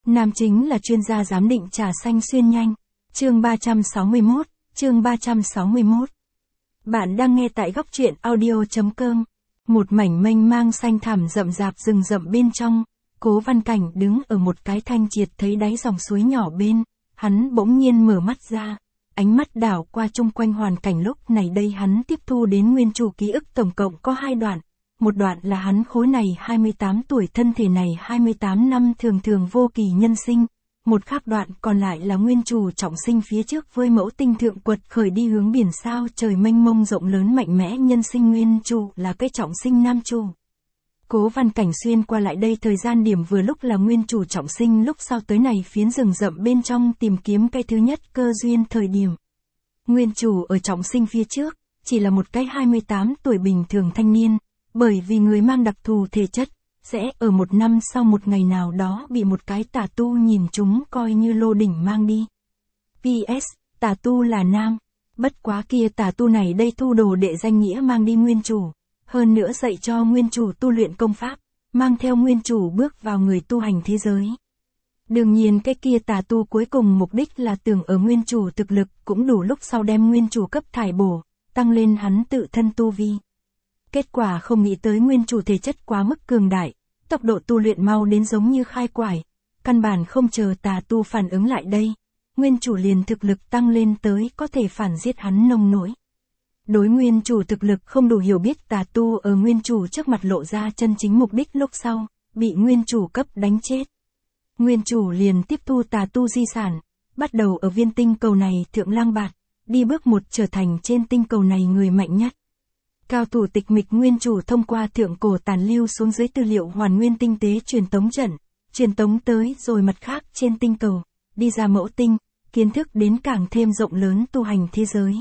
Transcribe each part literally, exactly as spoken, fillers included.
Nam chính là chuyên gia giám định trà xanh xuyên nhanh. Chương ba trăm sáu mươi mốt, chương ba trăm sáu mươi mốt. Bạn đang nghe tại góc truyện audio chấm com. Một mảnh mênh mang xanh thẳm rậm rạp rừng rậm bên trong, Cố Văn Cảnh đứng ở một cái thanh triệt thấy đáy dòng suối nhỏ bên, hắn bỗng nhiên mở mắt ra, ánh mắt đảo qua chung quanh hoàn cảnh lúc này đây hắn tiếp thu đến nguyên chủ ký ức tổng cộng có hai đoạn. Một đoạn là hắn khối này hai mươi tám tuổi thân thể này hai mươi tám năm thường thường vô kỳ nhân sinh. Một khác đoạn còn lại là nguyên chủ trọng sinh phía trước với mẫu tinh thượng quật khởi đi hướng biển sao trời mênh mông rộng lớn mạnh mẽ nhân sinh nguyên chủ là cái trọng sinh nam chủ. Cố Văn Cảnh xuyên qua lại đây thời gian điểm vừa lúc là nguyên chủ trọng sinh lúc sau tới này phiến rừng rậm bên trong tìm kiếm cái thứ nhất cơ duyên thời điểm. Nguyên chủ ở trọng sinh phía trước, chỉ là một cái hai mươi tám tuổi bình thường thanh niên, bởi vì người mang đặc thù thể chất, sẽ ở một năm sau một ngày nào đó bị một cái tà tu nhìn chúng coi như lô đỉnh mang đi. pê ét, tà tu là nam, bất quá kia tà tu này đây thu đồ đệ danh nghĩa mang đi nguyên chủ, hơn nữa dạy cho nguyên chủ tu luyện công pháp, mang theo nguyên chủ bước vào người tu hành thế giới. Đương nhiên cái kia tà tu cuối cùng mục đích là tưởng ở nguyên chủ thực lực cũng đủ lúc sau đem nguyên chủ cấp thải bổ, tăng lên hắn tự thân tu vi. Kết quả không nghĩ tới nguyên chủ thể chất quá mức cường đại, tốc độ tu luyện mau đến giống như khai quải, căn bản không chờ tà tu phản ứng lại đây, nguyên chủ liền thực lực tăng lên tới có thể phản giết hắn nông nỗi. Đối nguyên chủ thực lực không đủ hiểu biết tà tu ở nguyên chủ trước mặt lộ ra chân chính mục đích lúc sau, bị nguyên chủ cấp đánh chết. Nguyên chủ liền tiếp thu tà tu di sản, bắt đầu ở viên tinh cầu này thượng lang bạt, đi bước một trở thành trên tinh cầu này người mạnh nhất. Cao thủ tịch mịch nguyên chủ thông qua thượng cổ tàn lưu xuống dưới tư liệu hoàn nguyên tinh tế truyền tống trận, truyền tống tới rồi mặt khác trên tinh cầu, đi ra mẫu tinh, kiến thức đến càng thêm rộng lớn tu hành thế giới.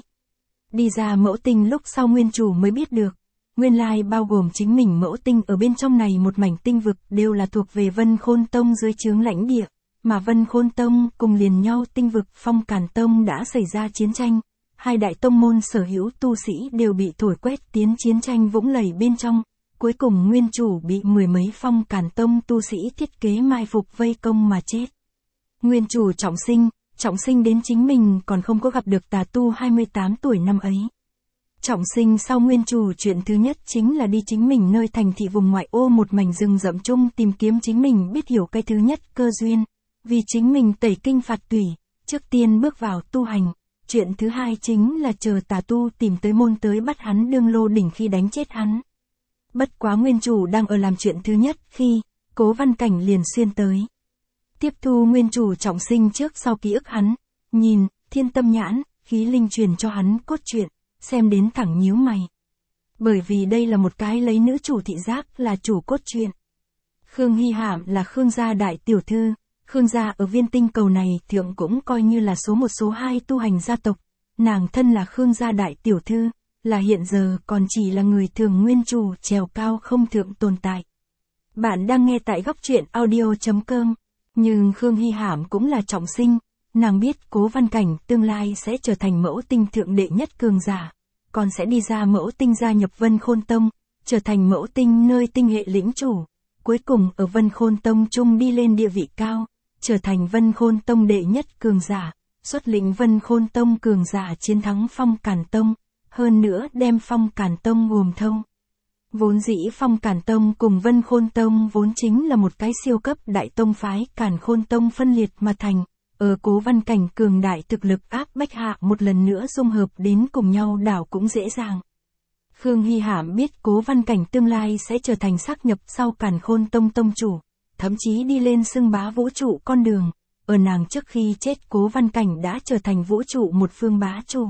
Đi ra mẫu tinh lúc sau nguyên chủ mới biết được, nguyên lai bao gồm chính mình mẫu tinh ở bên trong này một mảnh tinh vực đều là thuộc về Vân Khôn Tông dưới trướng lãnh địa, mà Vân Khôn Tông cùng liền nhau tinh vực Phong Càn Tông đã xảy ra chiến tranh. Hai đại tông môn sở hữu tu sĩ đều bị thổi quét tiến chiến tranh vũng lầy bên trong, cuối cùng nguyên chủ bị mười mấy Phong Càn Tông tu sĩ thiết kế mai phục vây công mà chết. Nguyên chủ trọng sinh, trọng sinh đến chính mình còn không có gặp được tà tu hai mươi tám tuổi năm ấy. Trọng sinh sau nguyên chủ chuyện thứ nhất chính là đi chính mình nơi thành thị vùng ngoại ô một mảnh rừng rậm chung tìm kiếm chính mình biết hiểu cái thứ nhất cơ duyên, vì chính mình tẩy kinh phạt tủy, trước tiên bước vào tu hành. Chuyện thứ hai chính là chờ tà tu tìm tới môn tới bắt hắn đương lô đỉnh khi đánh chết hắn. Bất quá nguyên chủ đang ở làm chuyện thứ nhất khi, Cố Văn Cảnh liền xuyên tới. Tiếp thu nguyên chủ trọng sinh trước sau ký ức hắn, nhìn, thiên tâm nhãn, khí linh truyền cho hắn cốt truyện, xem đến thẳng nhíu mày. Bởi vì đây là một cái lấy nữ chủ thị giác là chủ cốt truyện. Khương Hy Hạm là Khương gia đại tiểu thư. Khương gia ở viên tinh cầu này thượng cũng coi như là số một số hai tu hành gia tộc, nàng thân là Khương gia đại tiểu thư, là hiện giờ còn chỉ là người thường nguyên chủ trèo cao không thượng tồn tại. Bạn đang nghe tại góc truyện audio chấm com, nhưng Khương Hy Hạm cũng là trọng sinh, nàng biết Cố Văn Cảnh tương lai sẽ trở thành mẫu tinh thượng đệ nhất cường giả, còn sẽ đi ra mẫu tinh gia nhập Vân Khôn Tông, trở thành mẫu tinh nơi tinh hệ lĩnh chủ, cuối cùng ở Vân Khôn Tông chung đi lên địa vị cao. Trở thành Vân Khôn Tông đệ nhất cường giả, xuất lĩnh Vân Khôn Tông cường giả chiến thắng Phong Càn Tông, hơn nữa đem Phong Càn Tông gồm thâu. Vốn dĩ Phong Càn Tông cùng Vân Khôn Tông vốn chính là một cái siêu cấp đại tông phái Càn Khôn Tông phân liệt mà thành, ở Cố Văn Cảnh cường đại thực lực áp bách hạ một lần nữa dung hợp đến cùng nhau đảo cũng dễ dàng. Khương Hy Hạm biết Cố Văn Cảnh tương lai sẽ trở thành xác nhập sau Càn Khôn Tông tông chủ. Thậm chí đi lên xưng bá vũ trụ con đường, ở nàng trước khi chết Cố Văn Cảnh đã trở thành vũ trụ một phương bá chủ.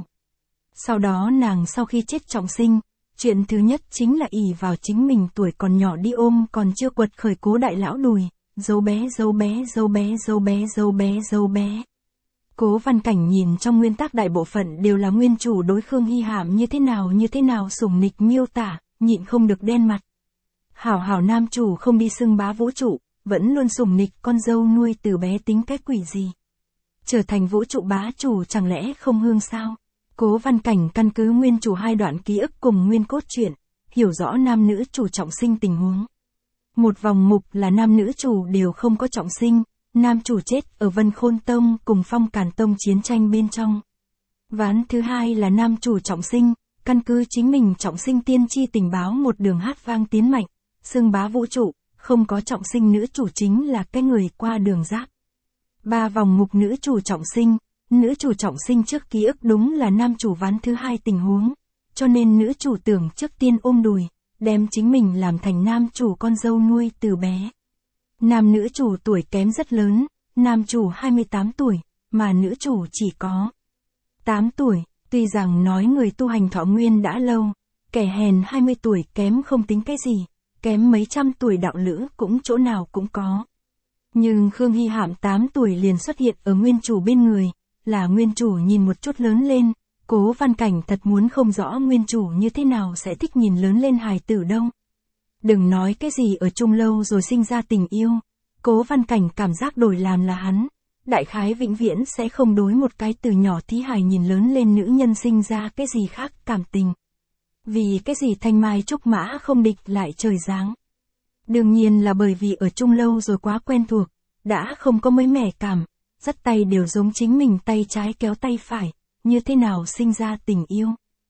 Sau đó nàng sau khi chết trọng sinh, chuyện thứ nhất chính là ỷ vào chính mình tuổi còn nhỏ đi ôm còn chưa quật khởi Cố đại lão đùi, dâu bé dâu bé dâu bé dâu bé dâu bé dâu bé. Cố Văn Cảnh nhìn trong nguyên tắc đại bộ phận đều là nguyên chủ đối Khương Hy Hạm như thế nào như thế nào sủng nịch miêu tả, nhịn không được đen mặt. Hảo hảo nam chủ không đi xưng bá vũ trụ, vẫn luôn sủng nịch con dâu nuôi từ bé tính cái quỷ gì. Trở thành vũ trụ bá chủ chẳng lẽ không hương sao? Cố Văn Cảnh căn cứ nguyên chủ hai đoạn ký ức cùng nguyên cốt truyện, hiểu rõ nam nữ chủ trọng sinh tình huống. Một vòng mục là nam nữ chủ đều không có trọng sinh, nam chủ chết ở Vân Khôn Tông cùng Phong Càn Tông chiến tranh bên trong. Ván thứ hai là nam chủ Trọng Sinh, căn cứ chính mình Trọng Sinh tiên tri tình báo một đường hát vang tiến mạnh, xưng bá vũ trụ, không có Trọng Sinh nữ chủ chính là cái người qua đường rác. Ba vòng mục nữ chủ Trọng Sinh, nữ chủ Trọng Sinh trước ký ức đúng là nam chủ ván thứ hai tình huống, cho nên nữ chủ tưởng trước tiên ôm đùi, đem chính mình làm thành nam chủ con dâu nuôi từ bé. Nam nữ chủ tuổi kém rất lớn, nam chủ hai mươi tám tuổi, mà nữ chủ chỉ có tám tuổi, tuy rằng nói người tu hành thọ nguyên đã lâu, kẻ hèn hai mươi tuổi kém không tính cái gì, kém mấy trăm tuổi đạo lữ cũng chỗ nào cũng có. Nhưng Khương Hy Hạm tám tuổi liền xuất hiện ở nguyên chủ bên người, là nguyên chủ nhìn một chút lớn lên, Cố Văn Cảnh thật muốn không rõ nguyên chủ như thế nào sẽ thích nhìn lớn lên hài tử đâu. Đừng nói cái gì ở chung lâu rồi sinh ra tình yêu, Cố Văn Cảnh cảm giác đổi làm là hắn, đại khái vĩnh viễn sẽ không đối một cái từ nhỏ thí hài nhìn lớn lên nữ nhân sinh ra cái gì khác cảm tình. Vì cái gì thanh mai trúc mã không địch lại trời giáng. Đương nhiên là bởi vì ở chung lâu rồi quá quen thuộc, đã không có mới mẻ cảm, dắt tay đều giống chính mình tay trái kéo tay phải, như thế nào sinh ra tình yêu.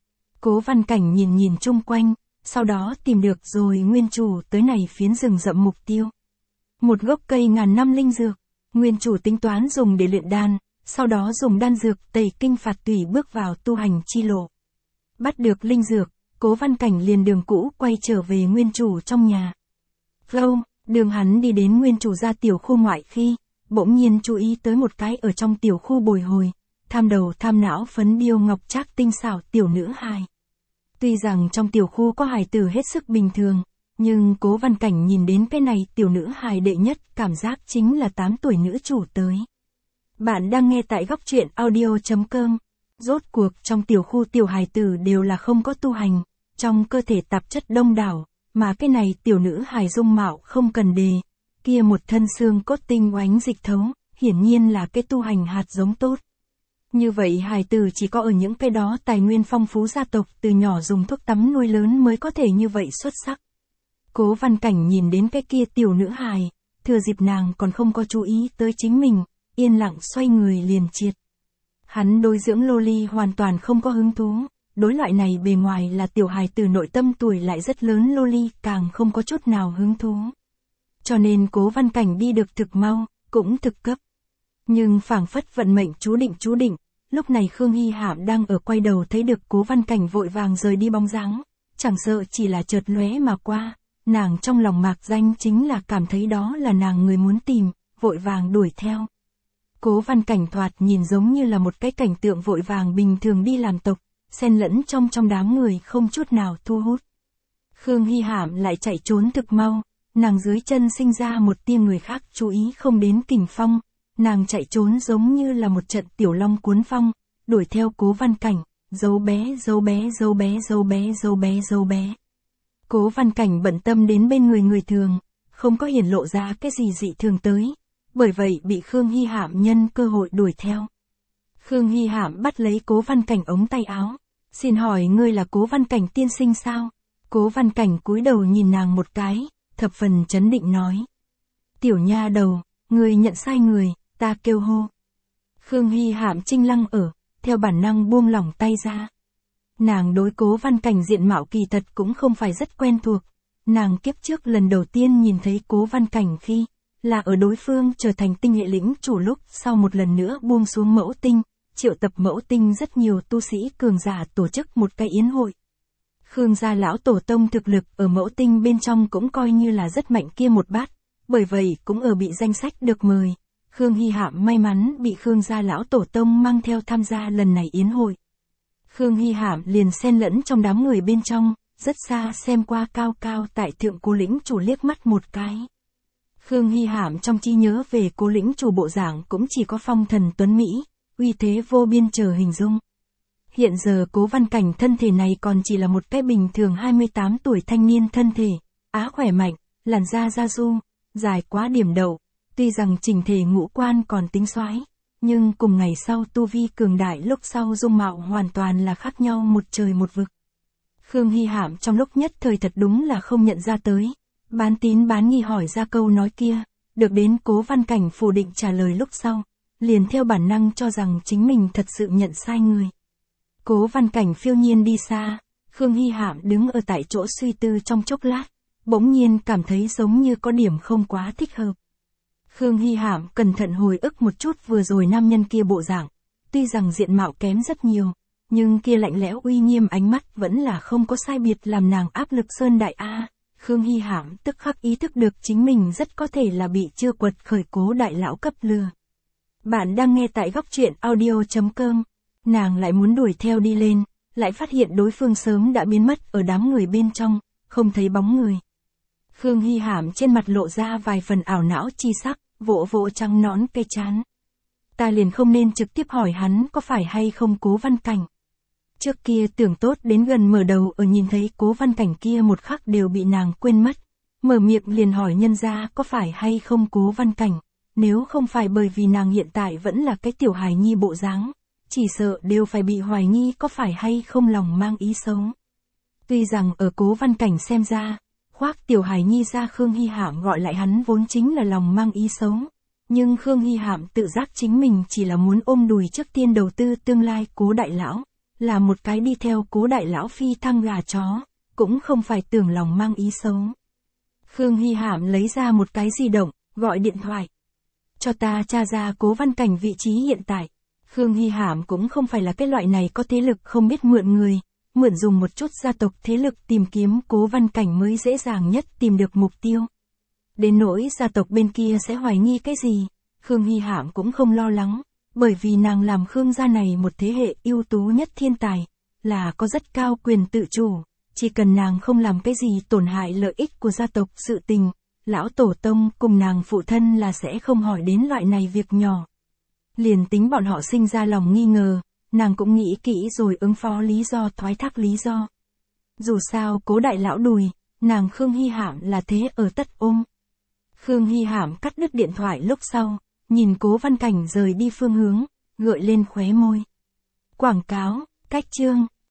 Cố Văn Cảnh nhìn nhìn chung quanh, sau đó tìm được rồi nguyên chủ tới này phiến rừng rậm mục tiêu. Một gốc cây ngàn năm linh dược, nguyên chủ tính toán dùng để luyện đan, sau đó dùng đan dược tẩy kinh phạt tùy bước vào tu hành chi lộ. Bắt được linh dược, Cố Văn Cảnh liền đường cũ quay trở về nguyên chủ trong nhà. Lâu, đường hắn đi đến nguyên chủ ra tiểu khu ngoại khi, bỗng nhiên chú ý tới một cái ở trong tiểu khu bồi hồi, tham đầu tham não phấn điêu ngọc trác tinh xảo tiểu nữ hài. Tuy rằng trong tiểu khu có hài tử hết sức bình thường, nhưng Cố Văn Cảnh nhìn đến cái này tiểu nữ hài đệ nhất cảm giác chính là tám tuổi nữ chủ tới. Bạn đang nghe tại góc truyện audio chấm com. Rốt cuộc trong tiểu khu tiểu hài tử đều là không có tu hành, trong cơ thể tạp chất đông đảo, mà cái này tiểu nữ hài dung mạo không cần đề, kia một thân xương cốt tinh oánh dịch thấu, hiển nhiên là cái tu hành hạt giống tốt. Như vậy hài tử chỉ có ở những cái đó tài nguyên phong phú gia tộc từ nhỏ dùng thuốc tắm nuôi lớn mới có thể như vậy xuất sắc. Cố Văn Cảnh nhìn đến cái kia tiểu nữ hài, thừa dịp nàng còn không có chú ý tới chính mình, yên lặng xoay người liền triệt. Hắn đối dưỡng loli hoàn toàn không có hứng thú, đối loại này bề ngoài là tiểu hài từ nội tâm tuổi lại rất lớn loli càng không có chút nào hứng thú. Cho nên Cố Văn Cảnh đi được thực mau, cũng thực cấp. Nhưng phảng phất vận mệnh chú định chú định, lúc này Khương Hy Hạm đang ở quay đầu thấy được Cố Văn Cảnh vội vàng rời đi bóng dáng, chẳng sợ chỉ là chợt lóe mà qua, nàng trong lòng mạc danh chính là cảm thấy đó là nàng người muốn tìm, vội vàng đuổi theo. Cố Văn Cảnh thoạt nhìn giống như là một cái cảnh tượng vội vàng bình thường đi làm tộc, xen lẫn trong trong đám người không chút nào thu hút. Khương Hy Hạm lại chạy trốn thực mau, nàng dưới chân sinh ra một tia người khác chú ý không đến kình phong, nàng chạy trốn giống như là một trận tiểu long cuốn phong, đuổi theo Cố Văn Cảnh, dấu bé dấu bé dấu bé dấu bé dấu bé dấu bé. Cố Văn Cảnh bận tâm đến bên người người thường, không có hiển lộ ra cái gì dị thường tới, bởi vậy bị Khương Hy Hạm nhân cơ hội đuổi theo. Khương Hy Hạm bắt lấy Cố Văn Cảnh ống tay áo, xin hỏi ngươi là Cố Văn Cảnh tiên sinh sao? Cố Văn Cảnh cúi đầu nhìn nàng một cái, thập phần chấn định nói. Tiểu nha đầu, ngươi nhận sai người, ta kêu hô. Khương Hy Hạm trinh lăng ở, theo bản năng buông lỏng tay ra. Nàng đối Cố Văn Cảnh diện mạo kỳ thật cũng không phải rất quen thuộc, nàng kiếp trước lần đầu tiên nhìn thấy Cố Văn Cảnh khi, là ở đối phương trở thành tinh hệ lĩnh chủ lúc sau một lần nữa buông xuống mẫu tinh, triệu tập mẫu tinh rất nhiều tu sĩ cường giả tổ chức một cái yến hội. Khương gia lão tổ tông thực lực ở mẫu tinh bên trong cũng coi như là rất mạnh kia một bát, bởi vậy cũng ở bị danh sách được mời. Khương Hy Hạm may mắn bị Khương gia lão tổ tông mang theo tham gia lần này yến hội. Khương Hy Hạm liền xen lẫn trong đám người bên trong, rất xa xem qua cao cao tại thượng Cố lĩnh chủ liếc mắt một cái. Khương Hy Hạm trong trí nhớ về Cố lĩnh chủ bộ dạng cũng chỉ có phong thần tuấn Mỹ, uy thế vô biên chờ hình dung. Hiện giờ Cố Văn Cảnh thân thể này còn chỉ là một cái bình thường hai mươi tám tuổi thanh niên thân thể, á khỏe mạnh, làn da da du, dài quá điểm đậu, tuy rằng chỉnh thể ngũ quan còn tính soái, nhưng cùng ngày sau tu vi cường đại lúc sau dung mạo hoàn toàn là khác nhau một trời một vực. Khương Hy Hạm trong lúc nhất thời thật đúng là không nhận ra tới, bán tín bán nghi hỏi ra câu nói kia, được đến Cố Văn Cảnh phủ định trả lời lúc sau, liền theo bản năng cho rằng chính mình thật sự nhận sai người. Cố Văn Cảnh phiêu nhiên đi xa, Khương Hy Hạm đứng ở tại chỗ suy tư trong chốc lát, bỗng nhiên cảm thấy giống như có điểm không quá thích hợp. Khương Hy Hạm cẩn thận hồi ức một chút vừa rồi nam nhân kia bộ dạng, tuy rằng diện mạo kém rất nhiều, nhưng kia lạnh lẽo uy nghiêm ánh mắt vẫn là không có sai biệt làm nàng áp lực sơn đại A. Khương Hy Hạm tức khắc ý thức được chính mình rất có thể là bị chưa quật khởi Cố đại lão cấp lừa. Bạn đang nghe tại góc truyện audio chấm com, nàng lại muốn đuổi theo đi lên, lại phát hiện đối phương sớm đã biến mất ở đám người bên trong, không thấy bóng người. Khương Hy Hạm trên mặt lộ ra vài phần ảo não chi sắc, vỗ vỗ trắng nón cây trán. Ta liền không nên trực tiếp hỏi hắn có phải hay không Cố Văn Cảnh. Trước kia tưởng tốt đến gần mở đầu ở nhìn thấy Cố Văn Cảnh kia một khắc đều bị nàng quên mất, mở miệng liền hỏi nhân ra có phải hay không Cố Văn Cảnh, nếu không phải bởi vì nàng hiện tại vẫn là cái tiểu hài nhi bộ dáng, chỉ sợ đều phải bị hoài nghi có phải hay không lòng mang ý xấu. Tuy rằng ở Cố Văn Cảnh xem ra, khoác tiểu hài nhi ra Khương Hy Hạm gọi lại hắn vốn chính là lòng mang ý xấu, nhưng Khương Hy Hạm tự giác chính mình chỉ là muốn ôm đùi trước tiên đầu tư tương lai Cố đại lão, là một cái đi theo Cố đại lão phi thăng gà chó, cũng không phải tưởng lòng mang ý xấu. Khương Hy Hạm lấy ra một cái di động, gọi điện thoại. Cho ta tra ra Cố Văn Cảnh vị trí hiện tại. Khương Hy Hạm cũng không phải là cái loại này có thế lực không biết mượn người, mượn dùng một chút gia tộc thế lực tìm kiếm Cố Văn Cảnh mới dễ dàng nhất tìm được mục tiêu. Đến nỗi gia tộc bên kia sẽ hoài nghi cái gì, Khương Hy Hạm cũng không lo lắng, bởi vì nàng làm Khương gia này một thế hệ ưu tú nhất thiên tài, là có rất cao quyền tự chủ, chỉ cần nàng không làm cái gì tổn hại lợi ích của gia tộc sự tình, lão tổ tông cùng nàng phụ thân là sẽ không hỏi đến loại này việc nhỏ. Liền tính bọn họ sinh ra lòng nghi ngờ, nàng cũng nghĩ kỹ rồi ứng phó lý do thoái thác lý do. Dù sao Cố đại lão đùi, nàng Khương Hy Hạm là thế ở tất ôm. Khương Hy Hạm cắt đứt điện thoại lúc sau, nhìn Cố Văn Cảnh rời đi phương hướng, gợi lên khóe môi. Quảng cáo, cách chương.